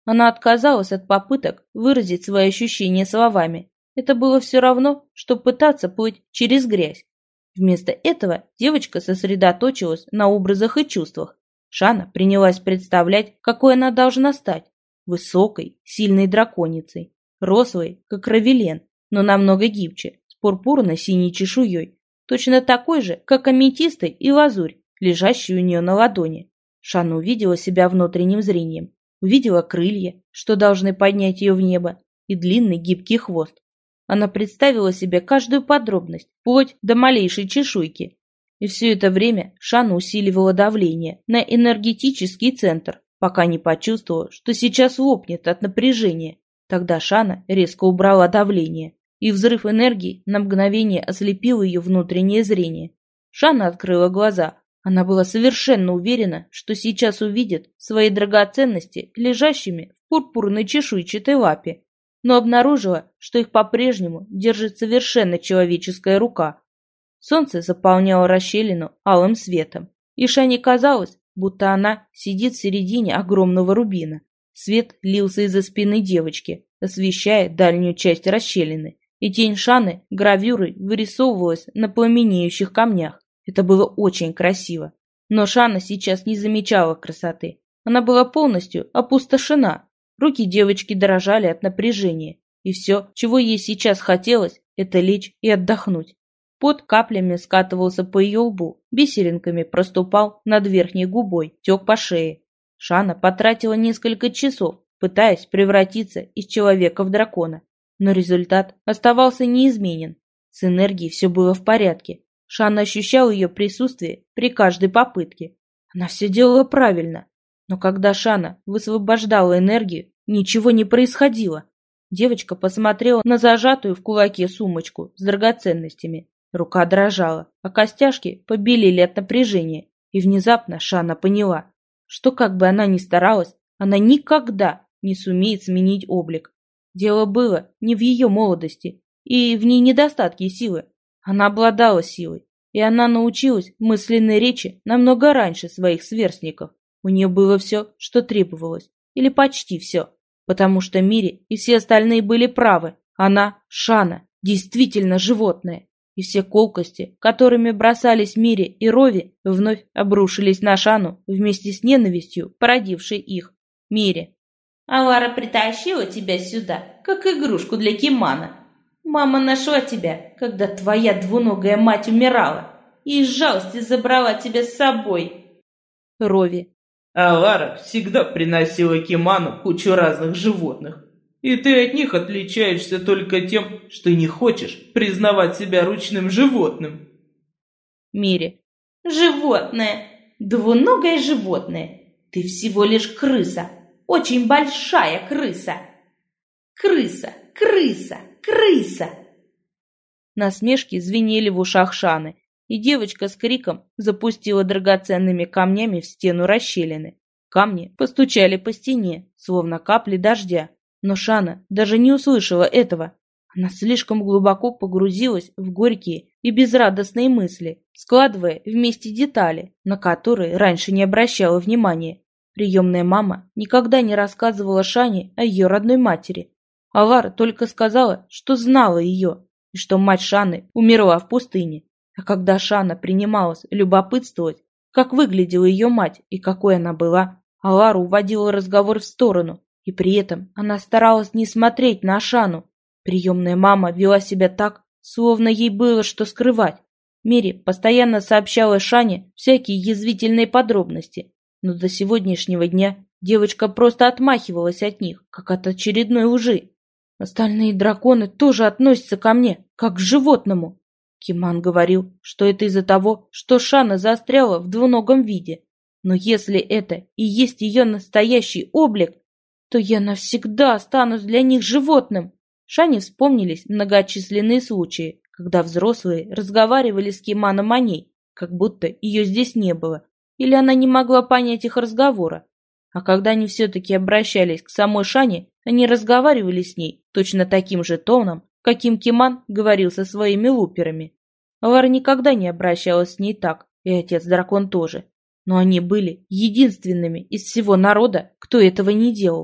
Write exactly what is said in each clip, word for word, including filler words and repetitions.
Она отказалась от попыток выразить свои ощущения словами. Это было все равно, что пытаться плыть через грязь. Вместо этого девочка сосредоточилась на образах и чувствах. Шана принялась представлять, какой она должна стать. Высокой, сильной драконицей. Рослой, как Равелен, но намного гибче, с пурпурно-синей чешуей. Точно такой же, как аметисты и лазурь, лежащие у нее на ладони. Шана увидела себя внутренним зрением. Увидела крылья, что должны поднять ее в небо, и длинный гибкий хвост. Она представила себе каждую подробность, вплоть до малейшей чешуйки. И все это время Шана усиливала давление на энергетический центр, пока не почувствовала, что сейчас лопнет от напряжения. Тогда Шана резко убрала давление, и взрыв энергии на мгновение ослепил ее внутреннее зрение. Шана открыла глаза. Она была совершенно уверена, что сейчас увидит свои драгоценности лежащими в пурпурной чешуйчатой лапе, но обнаружила, что их по-прежнему держит совершенно человеческая рука. Солнце заполняло расщелину алым светом, и Шане казалось, будто она сидит в середине огромного рубина. Свет лился из-за спины девочки, освещая дальнюю часть расщелины, и тень Шаны гравюрой вырисовывалась на пламенеющих камнях. Это было очень красиво. Но Шана сейчас не замечала красоты. Она была полностью опустошена. Руки девочки дрожали от напряжения. И все, чего ей сейчас хотелось, это лечь и отдохнуть. Пот каплями скатывался по ее лбу, бисеринками проступал над верхней губой, тек по шее. Шана потратила несколько часов, пытаясь превратиться из человека в дракона. Но результат оставался неизменен. С энергией все было в порядке. Шана ощущала ее присутствие при каждой попытке. Она все делала правильно. Но когда Шана высвобождала энергию, ничего не происходило. Девочка посмотрела на зажатую в кулаке сумочку с драгоценностями. Рука дрожала, а костяшки побелели от напряжения. И внезапно Шана поняла, что как бы она ни старалась, она никогда не сумеет сменить облик. Дело было не в ее молодости и в ней недостатке силы. Она обладала силой, и она научилась мысленной речи намного раньше своих сверстников. У нее было все, что требовалось, или почти все, потому что Мири и все остальные были правы. Она, Шана, действительно животное, и все колкости, которыми бросались Мири и Рови, вновь обрушились на Шану вместе с ненавистью, породившей их. Мири. «Алара притащила тебя сюда, как игрушку для Кимана. Мама нашла тебя, когда твоя двуногая мать умирала, и из жалости забрала тебя с собой». Рови. Алара всегда приносила Киману кучу разных животных, и ты от них отличаешься только тем, что не хочешь признавать себя ручным животным. Мири. «Животное, двуногое животное. Ты всего лишь крыса, очень большая крыса. Крыса, крыса, крыса!» Насмешки звенели в ушах Шаны, и девочка с криком запустила драгоценными камнями в стену расщелины. Камни постучали по стене, словно капли дождя, но Шана даже не услышала этого. Она слишком глубоко погрузилась в горькие и безрадостные мысли, складывая вместе детали, на которые раньше не обращала внимания. Приемная мама никогда не рассказывала Шане о ее родной матери. Алара только сказала, что знала ее, и что мать Шаны умерла в пустыне. А когда Шана принималась любопытствовать, как выглядела ее мать и какой она была, Алара уводила разговор в сторону, и при этом она старалась не смотреть на Шану. Приемная мама вела себя так, словно ей было что скрывать. Мири постоянно сообщала Шане всякие язвительные подробности, но до сегодняшнего дня девочка просто отмахивалась от них, как от очередной лжи. «Остальные драконы тоже относятся ко мне, как к животному». Киман говорил, что это из-за того, что Шана застряла в двуногом виде. Но если это и есть ее настоящий облик, то я навсегда останусь для них животным. Шане вспомнились многочисленные случаи, когда взрослые разговаривали с Киманом о ней, как будто ее здесь не было, или она не могла понять их разговора. А когда они все-таки обращались к самой Шане, они разговаривали с ней точно таким же тоном, каким Киман говорил со своими луперами. Алара никогда не обращалась с ней так, и отец-дракон тоже. Но они были единственными из всего народа, кто этого не делал.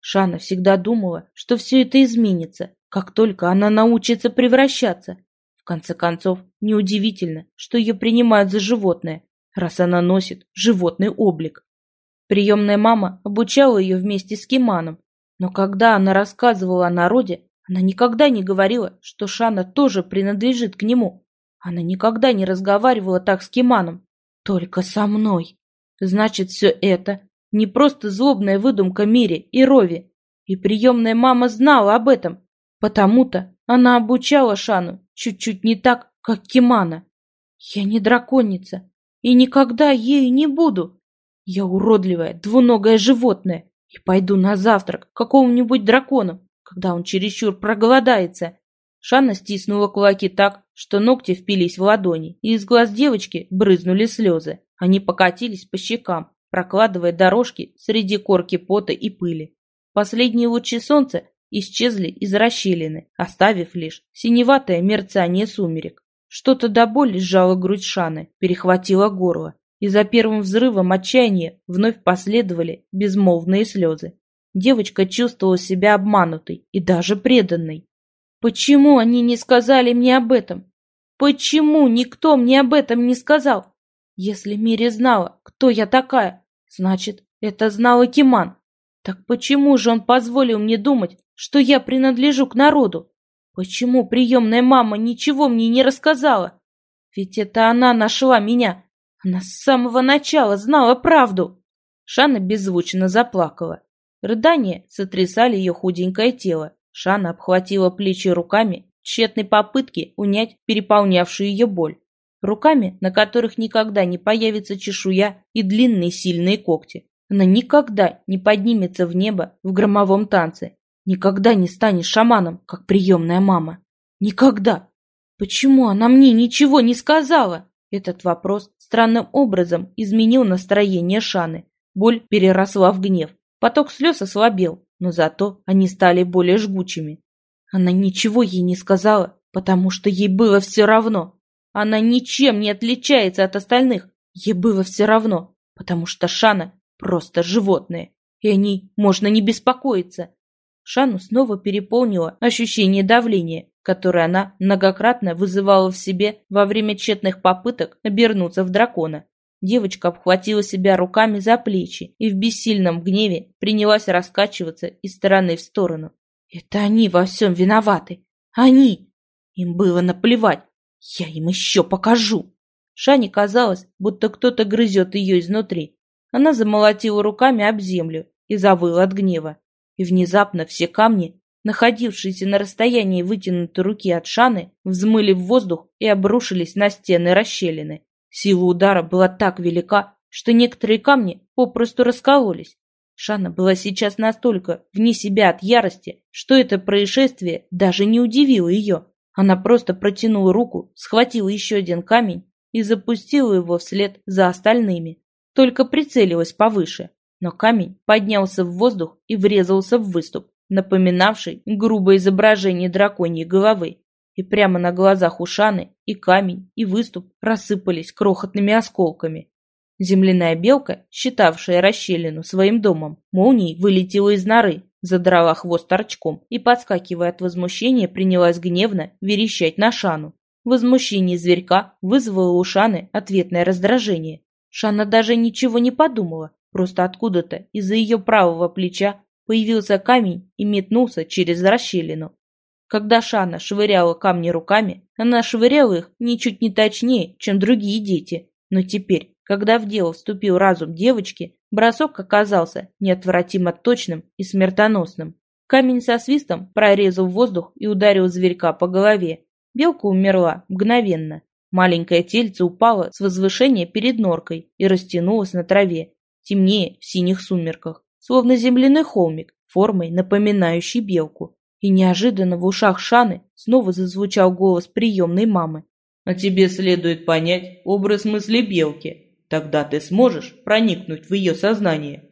Шана всегда думала, что все это изменится, как только она научится превращаться. В конце концов, неудивительно, что ее принимают за животное, раз она носит животный облик. Приемная мама обучала ее вместе с Киманом, но когда она рассказывала о народе, она никогда не говорила, что Шана тоже принадлежит к нему. Она никогда не разговаривала так с Киманом, только со мной. Значит, все это не просто злобная выдумка Мири и Рови. И приемная мама знала об этом, потому-то она обучала Шану чуть-чуть не так, как Кимана. Я не драконица и никогда ею не буду. Я уродливое двуногое животное и пойду на завтрак к какому-нибудь дракону, когда он чересчур проголодается. Шана стиснула кулаки так, что ногти впились в ладони, и из глаз девочки брызнули слезы. Они покатились по щекам, прокладывая дорожки среди корки пота и пыли. Последние лучи солнца исчезли из расщелины, оставив лишь синеватое мерцание сумерек. Что-то до боли сжало грудь Шаны, перехватило горло, и за первым взрывом отчаяния вновь последовали безмолвные слезы. Девочка чувствовала себя обманутой и даже преданной. Почему они не сказали мне об этом? Почему никто мне об этом не сказал? Если Мири знала, кто я такая, значит, это знала Киман. Так почему же он позволил мне думать, что я принадлежу к народу? Почему приемная мама ничего мне не рассказала? Ведь это она нашла меня. Она с самого начала знала правду. Шана беззвучно заплакала. Рыдания сотрясали ее худенькое тело. Шана обхватила плечи руками в тщетной попытке унять переполнявшую ее боль. Руками, на которых никогда не появится чешуя и длинные сильные когти. Она никогда не поднимется в небо в громовом танце. Никогда не станет шаманом, как приемная мама. Никогда. Почему она мне ничего не сказала? Этот вопрос странным образом изменил настроение Шаны. Боль переросла в гнев. Поток слез ослабел, но зато они стали более жгучими. Она ничего ей не сказала, потому что ей было все равно. Она ничем не отличается от остальных. Ей было все равно, потому что Шана просто животное, и о ней можно не беспокоиться. Шану снова переполнило ощущение давления, которое она многократно вызывала в себе во время тщетных попыток обернуться в дракона. Девочка обхватила себя руками за плечи и в бессильном гневе принялась раскачиваться из стороны в сторону. Это они во всем виноваты. Они! Им было наплевать. Я им еще покажу. Шане казалось, будто кто-то грызет ее изнутри. Она замолотила руками об землю и завыла от гнева. И внезапно все камни, находившиеся на расстоянии вытянутой руки от Шаны, взмыли в воздух и обрушились на стены расщелины. Сила удара была так велика, что некоторые камни попросту раскололись. Шана была сейчас настолько вне себя от ярости, что это происшествие даже не удивило ее. Она просто протянула руку, схватила еще один камень и запустила его вслед за остальными. Только прицелилась повыше, но камень поднялся в воздух и врезался в выступ, напоминавший грубое изображение драконьей головы. И прямо на глазах у Шаны и камень, и выступ рассыпались крохотными осколками. Земляная белка, считавшая расщелину своим домом, молнией вылетела из норы, задрала хвост торчком и, подскакивая от возмущения, принялась гневно верещать на Шану. Возмущение зверька вызвало у Шаны ответное раздражение. Шана даже ничего не подумала, просто откуда-то из-за ее правого плеча появился камень и метнулся через расщелину. Когда Шана швыряла камни руками, она швыряла их ничуть не точнее, чем другие дети. Но теперь, когда в дело вступил разум девочки, бросок оказался неотвратимо точным и смертоносным. Камень со свистом прорезал воздух и ударил зверька по голове. Белка умерла мгновенно. Маленькое тельце упало с возвышения перед норкой и растянулось на траве, темнее в синих сумерках, словно земляной холмик, формой напоминающий белку. И неожиданно в ушах Шаны снова зазвучал голос приемной мамы. «А тебе следует понять образ мысли белки. Тогда ты сможешь проникнуть в ее сознание».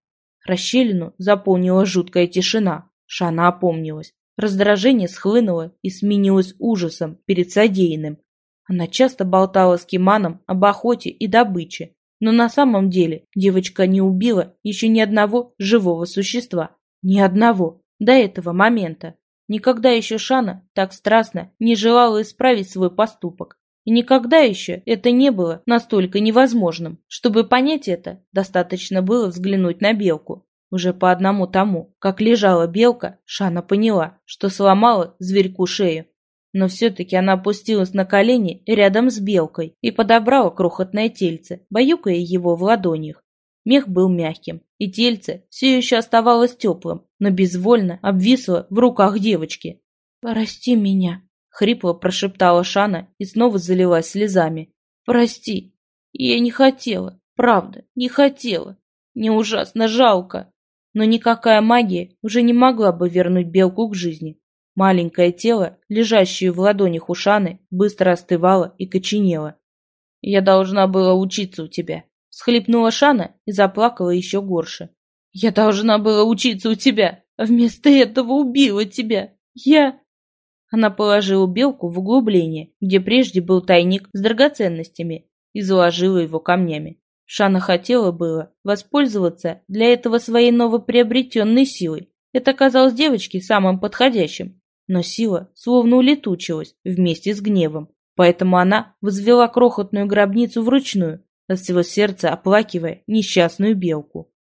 Расщелину заполнила жуткая тишина. Шана опомнилась. Раздражение схлынуло и сменилось ужасом перед содеянным. Она часто болтала с Киманом об охоте и добыче, но на самом деле девочка не убила еще ни одного живого существа. Ни одного. До этого момента. Никогда еще Шана так страстно не желала исправить свой поступок. И никогда еще это не было настолько невозможным. Чтобы понять это, достаточно было взглянуть на белку. Уже по одному тому, как лежала белка, Шана поняла, что сломала зверьку шею. Но все-таки она опустилась на колени рядом с белкой и подобрала крохотное тельце, баюкая его в ладонях. Мех был мягким, и тельце все еще оставалось теплым, но безвольно обвисло в руках девочки. «Прости меня», — хрипло прошептала Шана и снова залилась слезами. «Прости, я не хотела, правда, не хотела. Мне ужасно жалко». Но никакая магия уже не могла бы вернуть белку к жизни. Маленькое тело, лежащее в ладонях у Шаны, быстро остывало и коченело. «Я должна была учиться у тебя», — всхлипнула Шана и заплакала еще горше. «Я должна была учиться у тебя, а вместо этого убила тебя. Я...» Она положила белку в углубление, где прежде был тайник с драгоценностями, и заложила его камнями. Шана хотела было воспользоваться для этого своей новоприобретенной силой. Это казалось девочке самым подходящим. Но сила словно улетучилась вместе с гневом. Поэтому она возвела крохотную гробницу вручную, от всего сердца оплакивая несчастную белку.